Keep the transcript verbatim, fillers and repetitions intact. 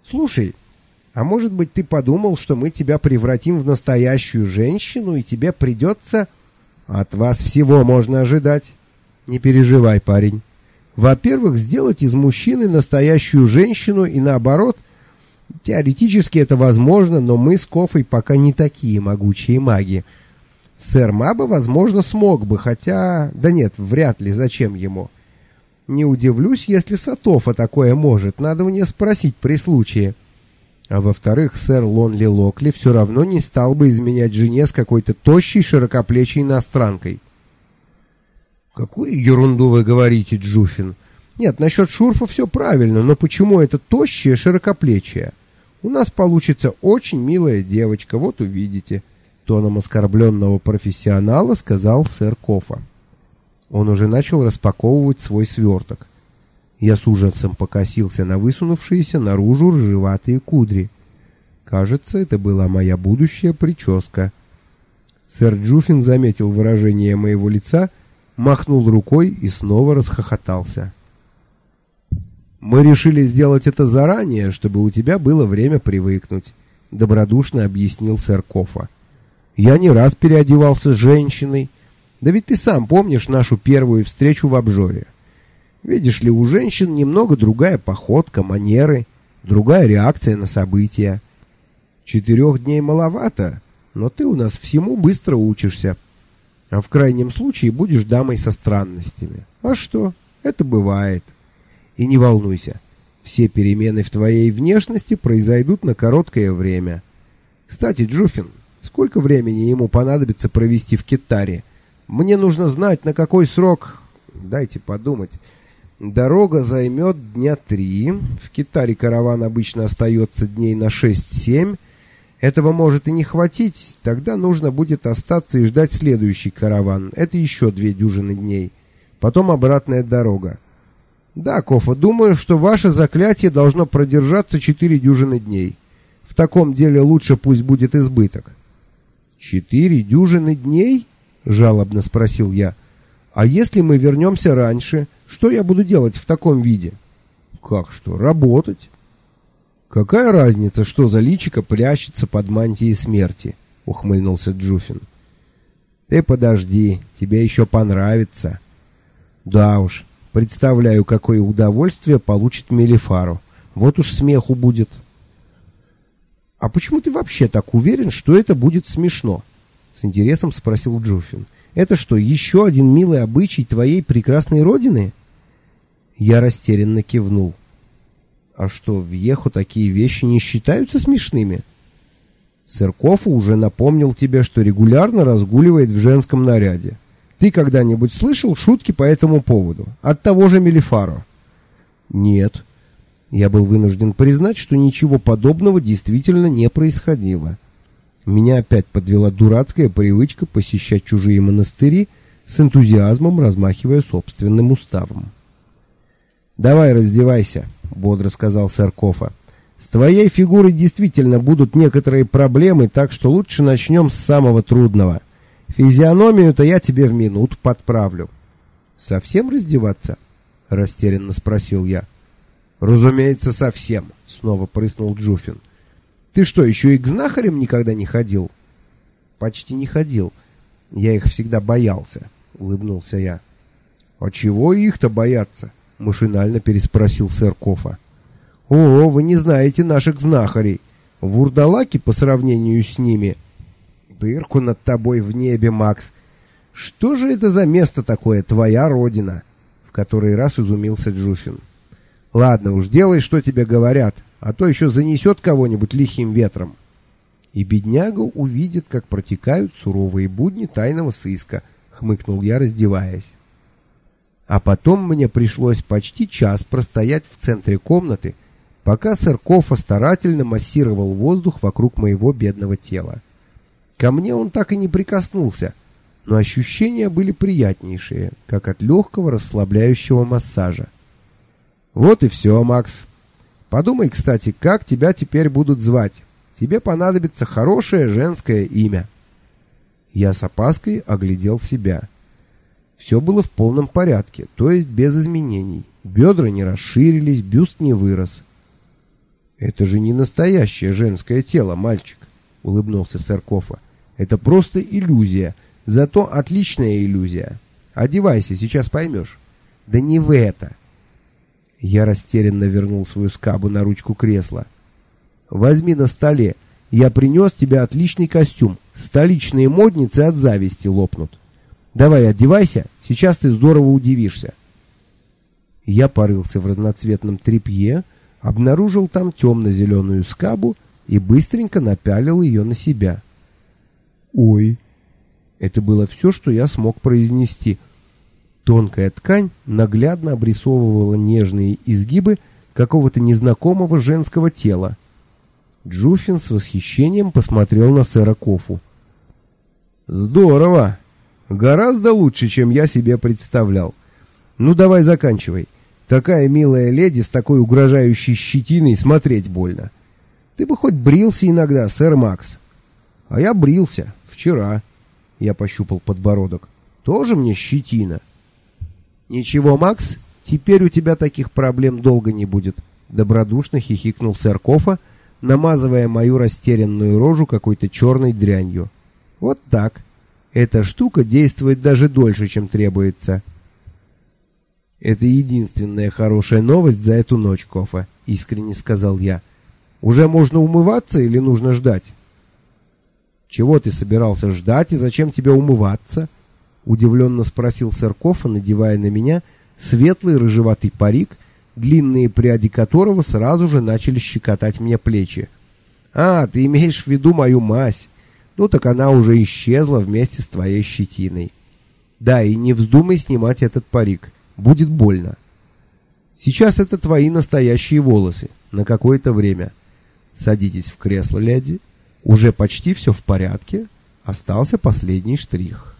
Слушай, а может быть, ты подумал, что мы тебя превратим в настоящую женщину, и тебе придется... От вас всего можно ожидать. Не переживай, парень. Во-первых, сделать из мужчины настоящую женщину и наоборот. Теоретически это возможно, но мы с Кофой пока не такие могучие маги. Сэр Маба, возможно, смог бы, хотя... Да нет, вряд ли, зачем ему? Не удивлюсь, если Сатофа такое может, надо мне спросить при случае. А во-вторых, сэр Лонли Локли все равно не стал бы изменять жене с какой-то тощей, широкоплечей иностранкой. Какую ерунду вы говорите, Джуфин? Нет, насчет шурфа все правильно, но почему это тощая, широкоплечья? У нас получится очень милая девочка, вот увидите. Тоном оскорбленного профессионала сказал сэр Кофа. Он уже начал распаковывать свой сверток. Я с ужасом покосился на высунувшиеся наружу рыжеватые кудри. Кажется, это была моя будущая прическа. Сэр Джуфин заметил выражение моего лица, махнул рукой и снова расхохотался. «Мы решили сделать это заранее, чтобы у тебя было время привыкнуть», — добродушно объяснил сэр Кофа. «Я не раз переодевался с женщиной. Да ведь ты сам помнишь нашу первую встречу в обжоре. Видишь ли, у женщин немного другая походка, манеры, другая реакция на события. Четырех дней маловато, но ты у нас всему быстро учишься. А в крайнем случае будешь дамой со странностями. А что? Это бывает. И не волнуйся, все перемены в твоей внешности произойдут на короткое время. Кстати, Джуфин, сколько времени ему понадобится провести в Китаре? Мне нужно знать, на какой срок... Дайте подумать... Дорога займет дня три. В Китаре караван обычно остается дней на шесть-семь. Этого может и не хватить. Тогда нужно будет остаться и ждать следующий караван. Это еще две дюжины дней. Потом обратная дорога. Да, Кофа, думаю, что ваше заклятие должно продержаться четыре дюжины дней. В таком деле лучше пусть будет избыток. Четыре дюжины дней? Жалобно спросил я. А если мы вернемся раньше, что я буду делать в таком виде? Как что, работать? Какая разница, что за личико прячется под мантией смерти? Ухмыльнулся Джуфин. Ты подожди, тебе еще понравится. Да уж, представляю, какое удовольствие получит Мелифару. Вот уж смеху будет. А почему ты вообще так уверен, что это будет смешно? С интересом спросил Джуфин. Это что, еще один милый обычай твоей прекрасной родины? Я растерянно кивнул. А что, в Еху такие вещи не считаются смешными? Сэр Кофа уже напомнил тебе, что регулярно разгуливает в женском наряде. Ты когда-нибудь слышал шутки по этому поводу? От того же Мелифаро? Нет. Я был вынужден признать, что ничего подобного действительно не происходило. Меня опять подвела дурацкая привычка посещать чужие монастыри, с энтузиазмом размахивая собственным уставом. «Давай раздевайся», — бодро сказал сэр Кофа. «С твоей фигурой действительно будут некоторые проблемы, так что лучше начнем с самого трудного. Физиономию-то я тебе в минуту подправлю». «Совсем раздеваться?» — растерянно спросил я. «Разумеется, совсем», — снова прыснул Джуфин. «Ты что, еще и к знахарям никогда не ходил?» «Почти не ходил. Я их всегда боялся», — улыбнулся я. «А чего их-то бояться?» — машинально переспросил сэр Кофа. «О, вы не знаете наших знахарей. Вурдалаки по сравнению с ними...» «Дырку над тобой в небе, Макс. Что же это за место такое, твоя родина?» В который раз изумился Джуфин. «Ладно уж, делай, что тебе говорят, а то еще занесет кого-нибудь лихим ветром». И бедняга увидит, как протекают суровые будни тайного сыска, хмыкнул я, раздеваясь. А потом мне пришлось почти час простоять в центре комнаты, пока сэр Кофа старательно массировал воздух вокруг моего бедного тела. Ко мне он так и не прикоснулся, но ощущения были приятнейшие, как от легкого расслабляющего массажа. Вот и все, Макс. Подумай, кстати, как тебя теперь будут звать. Тебе понадобится хорошее женское имя. Я с опаской оглядел себя. Все было в полном порядке, то есть без изменений. Бедра не расширились, бюст не вырос. Это же не настоящее женское тело, мальчик, улыбнулся сэр Кофа. Это просто иллюзия, зато отличная иллюзия. Одевайся, сейчас поймешь. Да не в это. Я растерянно вернул свою скабу на ручку кресла. Возьми на столе. Я принес тебе отличный костюм. Столичные модницы от зависти лопнут. Давай одевайся, сейчас ты здорово удивишься. Я порылся в разноцветном тряпье, обнаружил там темно-зеленую скабу и быстренько напялил ее на себя. Ой! Это было все, что я смог произнести. Тонкая ткань наглядно обрисовывала нежные изгибы какого-то незнакомого женского тела. Джуффин с восхищением посмотрел на сэра Кофу. «Здорово! Гораздо лучше, чем я себе представлял. Ну, давай заканчивай. Такая милая леди с такой угрожающей щетиной смотреть больно. Ты бы хоть брился иногда, сэр Макс». «А я брился. Вчера». Я пощупал подбородок. «Тоже мне щетина». «Ничего, Макс, теперь у тебя таких проблем долго не будет», — добродушно хихикнул сэр Кофа, намазывая мою растерянную рожу какой-то черной дрянью. «Вот так. Эта штука действует даже дольше, чем требуется». «Это единственная хорошая новость за эту ночь, Кофа», — искренне сказал я. «Уже можно умываться или нужно ждать?» «Чего ты собирался ждать и зачем тебе умываться?» — удивленно спросил сэр Кофа, надевая на меня светлый рыжеватый парик, длинные пряди которого сразу же начали щекотать мне плечи. «А, ты имеешь в виду мою мазь? Ну так она уже исчезла вместе с твоей щетиной. Да, и не вздумай снимать этот парик, будет больно. Сейчас это твои настоящие волосы, на какое-то время. Садитесь в кресло, леди. Уже почти все в порядке, остался последний штрих».